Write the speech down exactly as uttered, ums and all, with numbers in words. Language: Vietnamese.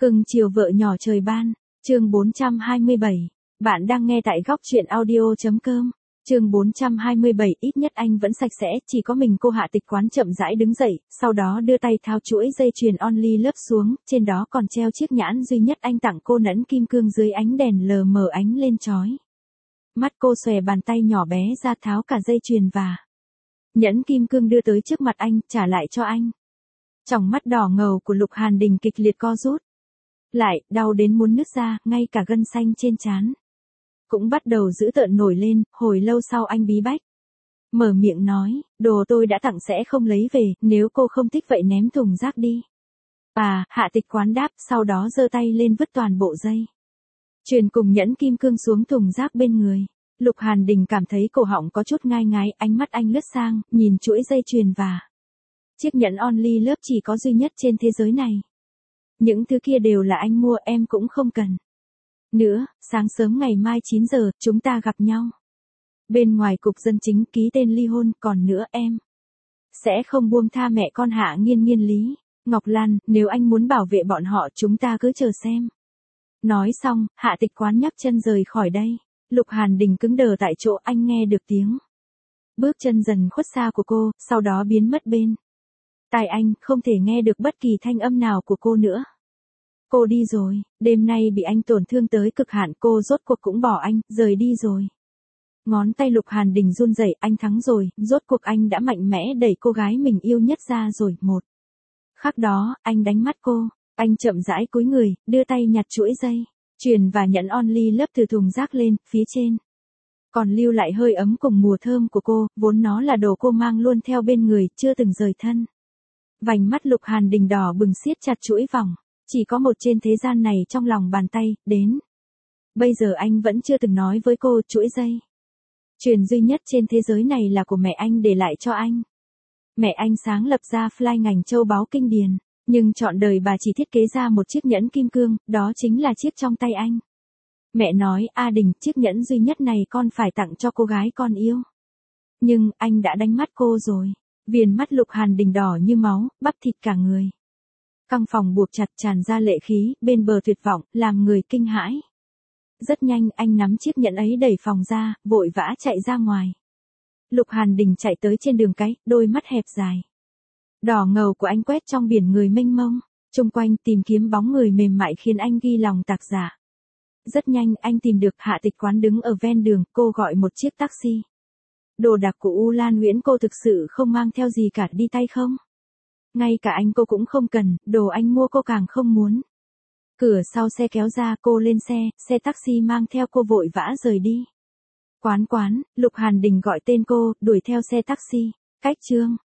Cưng chiều vợ nhỏ trời ban, chương bốn trăm hai mươi bảy. Bạn đang nghe tại góc truyện audio chấm com. Chương bốn trăm hai mươi bảy, ít nhất anh vẫn sạch sẽ, chỉ có mình cô Hạ Tịch Quán chậm rãi đứng dậy, sau đó đưa tay tháo chuỗi dây chuyền only lớp xuống, trên đó còn treo chiếc nhãn duy nhất anh tặng cô nhẫn kim cương dưới ánh đèn lờ mờ ánh lên chói. Mắt cô xòe bàn tay nhỏ bé ra tháo cả dây chuyền và nhẫn kim cương đưa tới trước mặt anh, trả lại cho anh. Tròng mắt đỏ ngầu của Lục Hàn Đình kịch liệt co rút lại, đau đến muốn nứt ra, ngay cả gân xanh trên trán cũng bắt đầu dữ tợn nổi lên. Hồi lâu sau anh bí bách mở miệng nói, đồ tôi đã tặng sẽ không lấy về, nếu cô không thích vậy ném thùng rác đi. À, Hạ Tịch Quán đáp, sau đó giơ tay lên vứt toàn bộ dây chuyền cùng nhẫn kim cương xuống thùng rác bên người. Lục Hàn Đình cảm thấy cổ họng có chút ngai ngái, ánh mắt anh lướt sang, nhìn chuỗi dây chuyền và chiếc nhẫn only lớp chỉ có duy nhất trên thế giới này. Những thứ kia đều là anh mua, em cũng không cần. Nữa, sáng sớm ngày mai chín giờ, chúng ta gặp nhau. Bên ngoài cục dân chính ký tên ly hôn, còn nữa em sẽ không buông tha mẹ con Hạ Nghiên Nghiên Lý Ngọc Lan, nếu anh muốn bảo vệ bọn họ chúng ta cứ chờ xem. Nói xong, Hạ Tịch Quán nhấc chân rời khỏi đây. Lục Hàn Đình cứng đờ tại chỗ, anh nghe được tiếng bước chân dần khuất xa của cô, sau đó biến mất bên tai anh, không thể nghe được bất kỳ thanh âm nào của cô nữa. Cô đi rồi, đêm nay bị anh tổn thương tới cực hạn, cô rốt cuộc cũng bỏ anh, rời đi rồi. Ngón tay Lục Hàn Đình run rẩy, anh thắng rồi, rốt cuộc anh đã mạnh mẽ đẩy cô gái mình yêu nhất ra rồi. Một khắc đó, anh đánh mắt cô, anh chậm rãi cúi người, đưa tay nhặt chuỗi dây chuyền và nhẫn only lớp từ thùng rác lên, phía trên còn lưu lại hơi ấm cùng mùi thơm của cô, vốn nó là đồ cô mang luôn theo bên người, chưa từng rời thân. Vành mắt Lục Hàn Đình đỏ bừng siết chặt chuỗi vòng, chỉ có một trên thế gian này trong lòng bàn tay, đến bây giờ anh vẫn chưa từng nói với cô, chuỗi dây chuyền duy nhất trên thế giới này là của mẹ anh để lại cho anh. Mẹ anh sáng lập ra Fly ngành châu báu kinh điển, nhưng trọn đời bà chỉ thiết kế ra một chiếc nhẫn kim cương, đó chính là chiếc trong tay anh. Mẹ nói, A Đình, chiếc nhẫn duy nhất này con phải tặng cho cô gái con yêu. Nhưng, anh đã đánh mắt cô rồi. Viền mắt Lục Hàn Đình đỏ như máu, bắp thịt cả người căng phòng buộc chặt, tràn ra lệ khí, bên bờ tuyệt vọng, làm người kinh hãi. Rất nhanh, anh nắm chiếc nhẫn ấy đẩy phòng ra, vội vã chạy ra ngoài. Lục Hàn Đình chạy tới trên đường cái, đôi mắt hẹp dài đỏ ngầu của anh quét trong biển người mênh mông, xung quanh tìm kiếm bóng người mềm mại khiến anh ghi lòng tạc dạ. Rất nhanh, anh tìm được Hạ Tịch Quán đứng ở ven đường, cô gọi một chiếc taxi. Đồ đạc của U Lan Nguyễn cô thực sự không mang theo gì cả, đi tay không? Ngay cả anh cô cũng không cần, đồ anh mua cô càng không muốn. Cửa sau xe kéo ra, cô lên xe, xe taxi mang theo cô vội vã rời đi. Quán quán, Lục Hàn Đình gọi tên cô, đuổi theo xe taxi. Cách chương